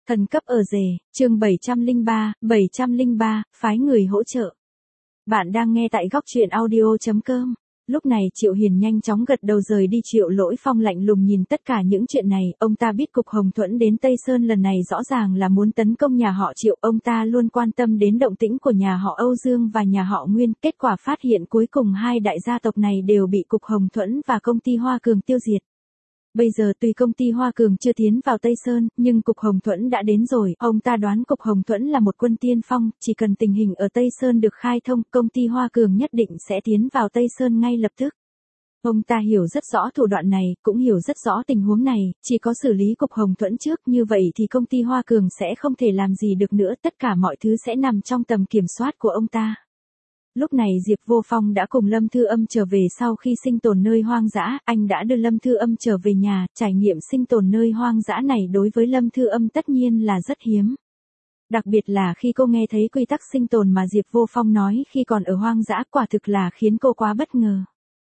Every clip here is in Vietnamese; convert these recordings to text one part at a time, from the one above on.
Thần cấp ở rể, chương 703, phái người hỗ trợ. Bạn đang nghe tại góc truyện audio.com. Lúc này Triệu Hiền nhanh chóng gật đầu rời đi. Triệu Lỗi Phong lạnh lùng nhìn tất cả những chuyện này, ông ta biết Cục Hồng Thuẫn đến Tây Sơn lần này rõ ràng là muốn tấn công nhà họ Triệu, ông ta luôn quan tâm đến động tĩnh của nhà họ Âu Dương và nhà họ Nguyên, kết quả phát hiện cuối cùng hai đại gia tộc này đều bị Cục Hồng Thuẫn và công ty Hoa Cường tiêu diệt. Bây giờ tuy công ty Hoa Cường chưa tiến vào Tây Sơn, nhưng Cục Hồng Thuẫn đã đến rồi, ông ta đoán Cục Hồng Thuẫn là một quân tiên phong, chỉ cần tình hình ở Tây Sơn được khai thông, công ty Hoa Cường nhất định sẽ tiến vào Tây Sơn ngay lập tức. Ông ta hiểu rất rõ thủ đoạn này, cũng hiểu rất rõ tình huống này, chỉ có xử lý Cục Hồng Thuẫn trước, như vậy thì công ty Hoa Cường sẽ không thể làm gì được nữa, tất cả mọi thứ sẽ nằm trong tầm kiểm soát của ông ta. Lúc này Diệp Vô Phong đã cùng Lâm Thư Âm trở về sau khi sinh tồn nơi hoang dã, anh đã đưa Lâm Thư Âm trở về nhà, trải nghiệm sinh tồn nơi hoang dã này đối với Lâm Thư Âm tất nhiên là rất hiếm. Đặc biệt là khi cô nghe thấy quy tắc sinh tồn mà Diệp Vô Phong nói khi còn ở hoang dã, quả thực là khiến cô quá bất ngờ.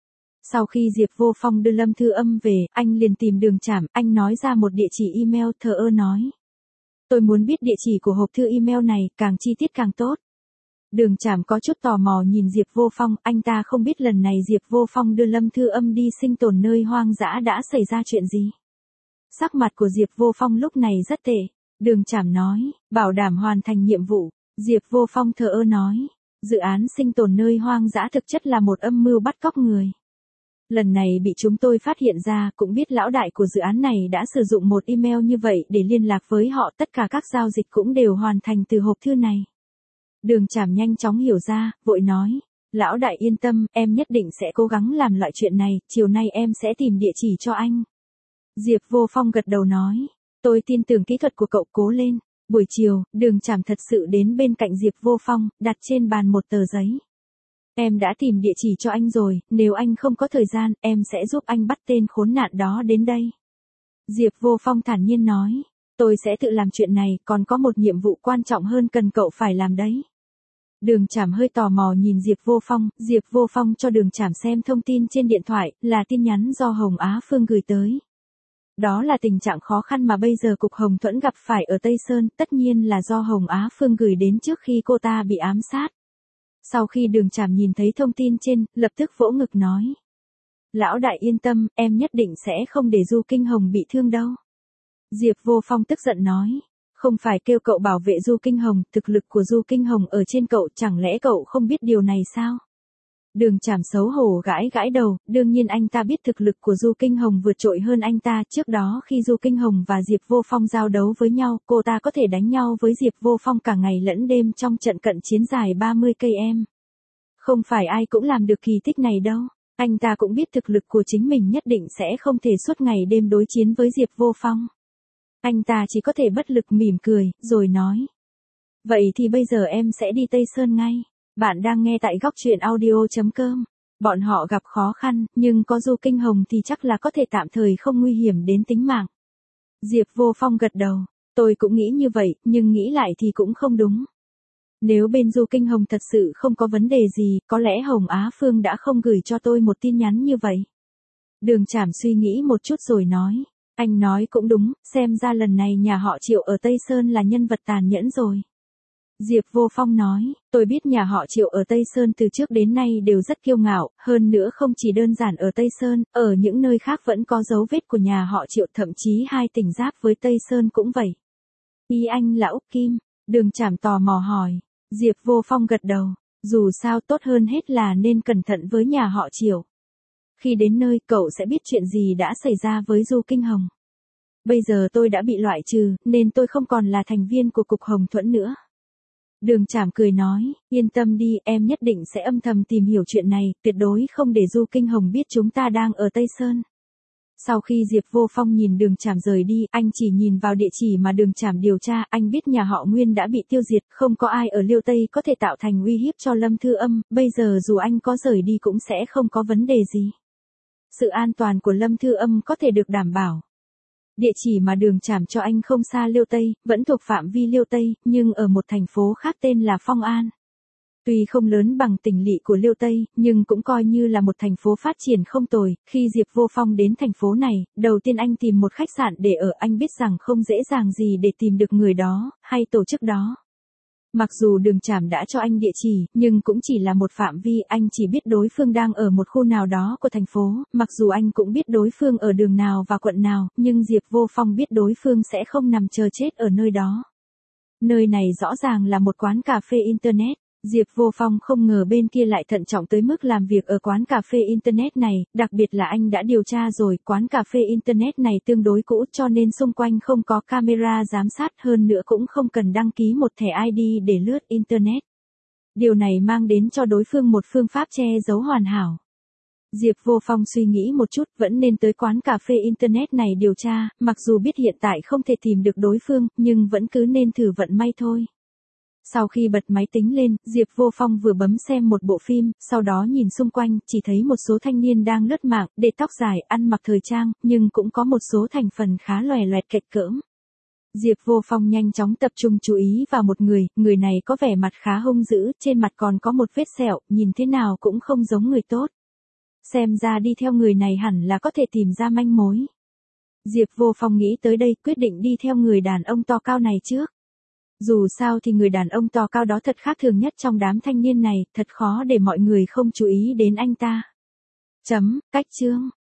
Sau khi Diệp Vô Phong đưa Lâm Thư Âm về, anh liền tìm Đường Trảm, anh nói ra một địa chỉ email, thờ ơ nói. Tôi muốn biết địa chỉ của hộp thư email này, càng chi tiết càng tốt. Đường Trảm có chút tò mò nhìn Diệp Vô Phong, anh ta không biết lần này Diệp Vô Phong đưa Lâm Thư Âm đi sinh tồn nơi hoang dã đã xảy ra chuyện gì. Sắc mặt của Diệp Vô Phong lúc này rất tệ. Đường Trảm nói, bảo đảm hoàn thành nhiệm vụ. Diệp Vô Phong thờ ơ nói, dự án sinh tồn nơi hoang dã thực chất là một âm mưu bắt cóc người. Lần này bị chúng tôi phát hiện ra, cũng biết lão đại của dự án này đã sử dụng một email như vậy để liên lạc với họ, tất cả các giao dịch cũng đều hoàn thành từ hộp thư này. Đường Trảm nhanh chóng hiểu ra, vội nói, lão đại yên tâm, em nhất định sẽ cố gắng làm loại chuyện này, chiều nay em sẽ tìm địa chỉ cho anh. Diệp Vô Phong gật đầu nói, tôi tin tưởng kỹ thuật của cậu, cố lên. Buổi chiều, Đường Trảm thật sự đến bên cạnh Diệp Vô Phong, đặt trên bàn một tờ giấy. Em đã tìm địa chỉ cho anh rồi, nếu anh không có thời gian, em sẽ giúp anh bắt tên khốn nạn đó đến đây. Diệp Vô Phong thản nhiên nói, tôi sẽ tự làm chuyện này, còn có một nhiệm vụ quan trọng hơn cần cậu phải làm đấy. Đường Trảm hơi tò mò nhìn Diệp Vô Phong cho Đường Trảm xem thông tin trên điện thoại, là tin nhắn do Hồng Á Phương gửi tới. Đó là tình trạng khó khăn mà bây giờ Cục Hồng Thuẫn gặp phải ở Tây Sơn, tất nhiên là do Hồng Á Phương gửi đến trước khi cô ta bị ám sát. Sau khi Đường Trảm nhìn thấy thông tin trên, lập tức vỗ ngực nói. Lão đại yên tâm, em nhất định sẽ không để Du Kinh Hồng bị thương đâu. Diệp Vô Phong tức giận nói. Không phải kêu cậu bảo vệ Du Kinh Hồng, thực lực của Du Kinh Hồng ở trên cậu, chẳng lẽ cậu không biết điều này sao? Đường Trảm xấu hổ gãi đầu, đương nhiên anh ta biết thực lực của Du Kinh Hồng vượt trội hơn anh ta, trước đó khi Du Kinh Hồng và Diệp Vô Phong giao đấu với nhau, cô ta có thể đánh nhau với Diệp Vô Phong cả ngày lẫn đêm trong trận cận chiến dài 30 km. Không phải ai cũng làm được kỳ tích này đâu, anh ta cũng biết thực lực của chính mình nhất định sẽ không thể suốt ngày đêm đối chiến với Diệp Vô Phong. Anh ta chỉ có thể bất lực mỉm cười, rồi nói. Vậy thì bây giờ em sẽ đi Tây Sơn ngay. Bạn đang nghe tại góc truyện audio.com. Bọn họ gặp khó khăn, nhưng có Du Kinh Hồng thì chắc là có thể tạm thời không nguy hiểm đến tính mạng. Diệp Vô Phong gật đầu. Tôi cũng nghĩ như vậy, nhưng nghĩ lại thì cũng không đúng. Nếu bên Du Kinh Hồng thật sự không có vấn đề gì, có lẽ Hồng Á Phương đã không gửi cho tôi một tin nhắn như vậy. Đường Trảm suy nghĩ một chút rồi nói. Anh nói cũng đúng, xem ra lần này nhà họ Triệu ở Tây Sơn là nhân vật tàn nhẫn rồi. Diệp Vô Phong nói, tôi biết nhà họ Triệu ở Tây Sơn từ trước đến nay đều rất kiêu ngạo, hơn nữa không chỉ đơn giản ở Tây Sơn, ở những nơi khác vẫn có dấu vết của nhà họ Triệu, thậm chí hai tỉnh giáp với Tây Sơn cũng vậy. Ý anh là Úc Kim? Đường Trảm tò mò hỏi. Diệp Vô Phong gật đầu, dù sao tốt hơn hết là nên cẩn thận với nhà họ Triệu. Khi đến nơi cậu sẽ biết chuyện gì đã xảy ra với Du Kinh Hồng. Bây giờ tôi đã bị loại trừ, nên tôi không còn là thành viên của Cục Hồng Thuẫn nữa. Đường Trảm cười nói, yên tâm đi, em nhất định sẽ âm thầm tìm hiểu chuyện này, tuyệt đối không để Du Kinh Hồng biết chúng ta đang ở Tây Sơn. Sau khi Diệp Vô Phong nhìn Đường Trảm rời đi, anh chỉ nhìn vào địa chỉ mà Đường Trảm điều tra, anh biết nhà họ Nguyên đã bị tiêu diệt, không có ai ở Liêu Tây có thể tạo thành uy hiếp cho Lâm Thư Âm, bây giờ dù anh có rời đi cũng sẽ không có vấn đề gì. Sự an toàn của Lâm Thư Âm có thể được đảm bảo. Địa chỉ mà Đường Trảm cho anh không xa Liêu Tây, vẫn thuộc phạm vi Liêu Tây, nhưng ở một thành phố khác tên là Phong An. Tuy không lớn bằng tỉnh lỵ của Liêu Tây, nhưng cũng coi như là một thành phố phát triển không tồi. Khi Diệp Vô Phong đến thành phố này, đầu tiên anh tìm một khách sạn để ở, anh biết rằng không dễ dàng gì để tìm được người đó, hay tổ chức đó. Mặc dù Đường Trảm đã cho anh địa chỉ, nhưng cũng chỉ là một phạm vi, anh chỉ biết đối phương đang ở một khu nào đó của thành phố, mặc dù anh cũng biết đối phương ở đường nào và quận nào, nhưng Diệp Vô Phong biết đối phương sẽ không nằm chờ chết ở nơi đó. Nơi này rõ ràng là một quán cà phê Internet. Diệp Vô Phong không ngờ bên kia lại thận trọng tới mức làm việc ở quán cà phê Internet này, đặc biệt là anh đã điều tra rồi, quán cà phê Internet này tương đối cũ cho nên xung quanh không có camera giám sát, hơn nữa cũng không cần đăng ký một thẻ ID để lướt Internet. Điều này mang đến cho đối phương một phương pháp che giấu hoàn hảo. Diệp Vô Phong suy nghĩ một chút, vẫn nên tới quán cà phê Internet này điều tra, mặc dù biết hiện tại không thể tìm được đối phương, nhưng vẫn cứ nên thử vận may thôi. Sau khi bật máy tính lên, Diệp Vô Phong vừa bấm xem một bộ phim, sau đó nhìn xung quanh, chỉ thấy một số thanh niên đang lướt mạng, để tóc dài, ăn mặc thời trang, nhưng cũng có một số thành phần khá lòe loẹt kệch cỡm. Diệp Vô Phong nhanh chóng tập trung chú ý vào một người này có vẻ mặt khá hung dữ, trên mặt còn có một vết sẹo, nhìn thế nào cũng không giống người tốt. Xem ra đi theo người này hẳn là có thể tìm ra manh mối. Diệp Vô Phong nghĩ tới đây, quyết định đi theo người đàn ông to cao này trước. Dù sao thì người đàn ông to cao đó thật khác thường nhất trong đám thanh niên này, thật khó để mọi người không chú ý đến anh ta. Cách chương